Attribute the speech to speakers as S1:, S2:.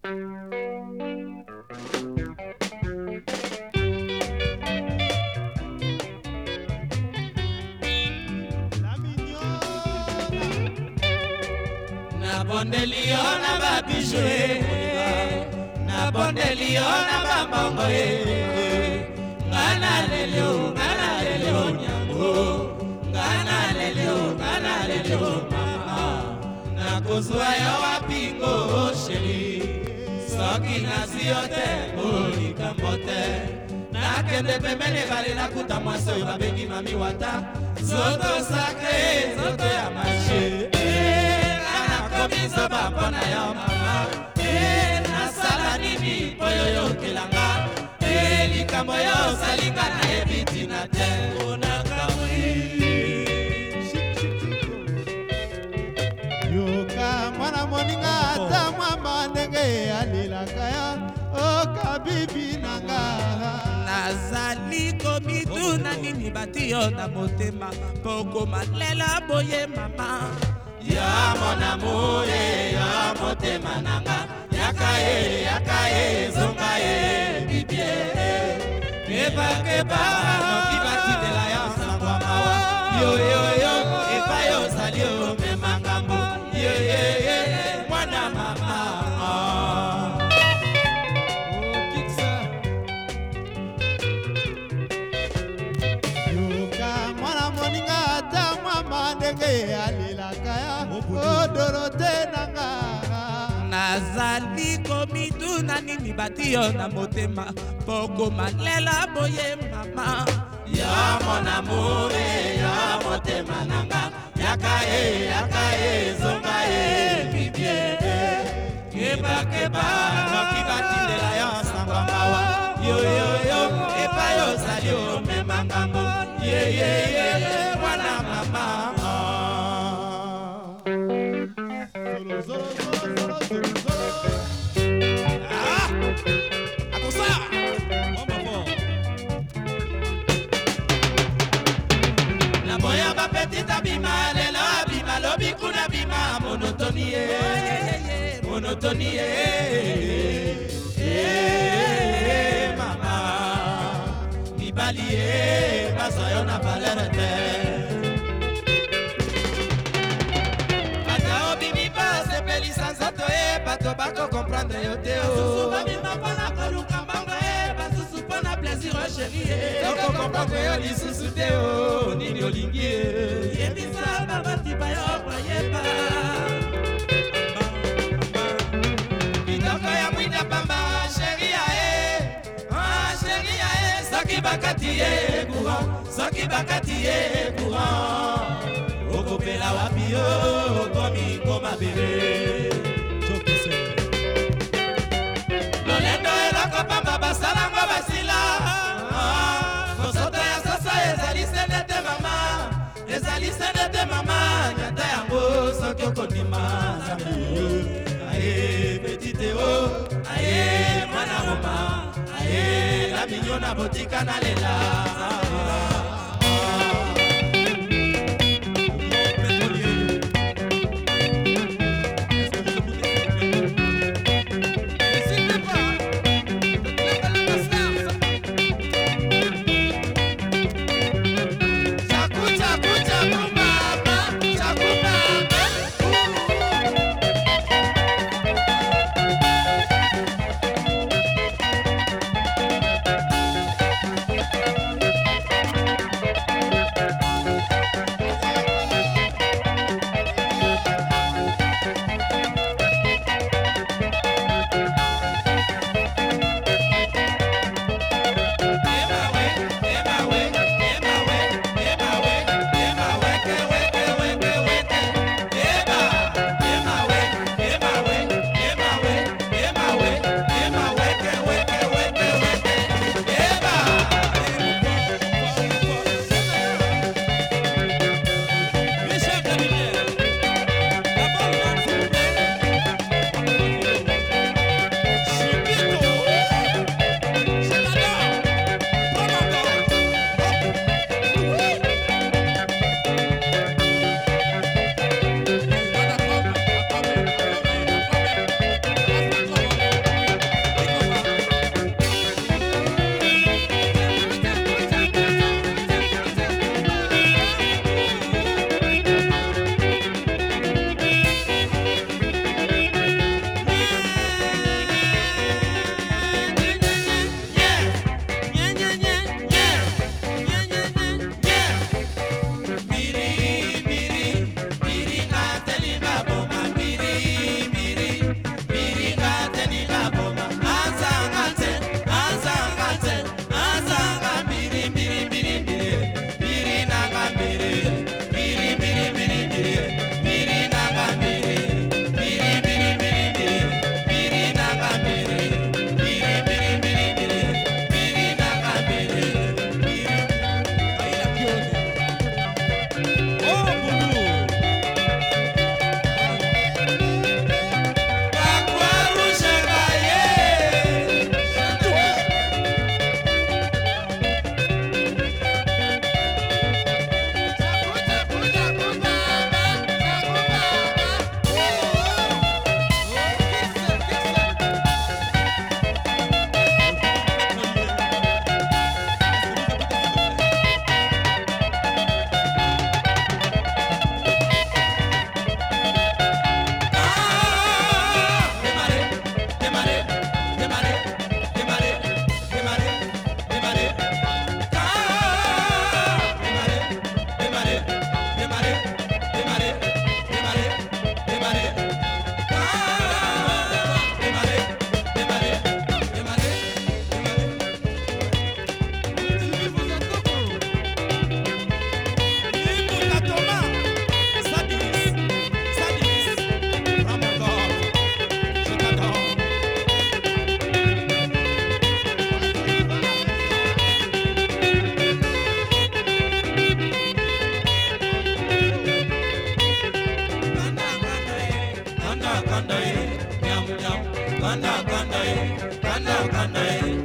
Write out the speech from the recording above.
S1: Nabondeli yo na babiju nabondeli yo na bambongo ngana leleo nyango ngana leleo mama nakozwa yo wapingo sheri soki nasi yo te olikambo te nakende pembeni bale nakuta mwasi oyo babengi mami wata zoto sakre zoto ya mashe Mizoba mpona yo mama nasala nini po yo yokelanga likambo yo osalinga nayebi tina te onakamwi
S2: yoka mwana moninga ata mwamba ndenge alelaka ya okabibi nanga
S1: nazali komituna nini bati yo na motema pokoma lela boye mama ya mon amour ya motema nanga yakaye zonga bibie keba noki batindela ya sangwa mawa yo epa yo sali yo memangambo mwana mama
S2: yoka mwana moninga ata mwamba ndenge alelaka ya odorote nanga
S1: nazali komituna nini bati yo na motema pokoma lela boye mama ya mon amour ya motema nanga yakaye zonga bibie keba noki batindela yo sangwa mawa yo epa yo sali yo memangambo mwana mama naboya bapetita bima lelo bima lobi kuna bima monotonie mama mibali bazwa yo na valere te sepelisa nzoto bato bako comprendre yo te basusu babima mpona koluka mbango basusu mpona plaisir chérie toko comprendre yo lisusu te nini olingi yebisa babatiba yo koyeba bitoko ya mwinda pamba sheria soki bakati ye courant okopela wapi yo okomi koma bebe lolendo eloko pamba basalango basila kosoto ya soso ezali sende te mama nyata yango soki okondima nzambe aye petite o aye mwana moma aye la mignona botika na lela kanda kanda ye, kanda kanda ye.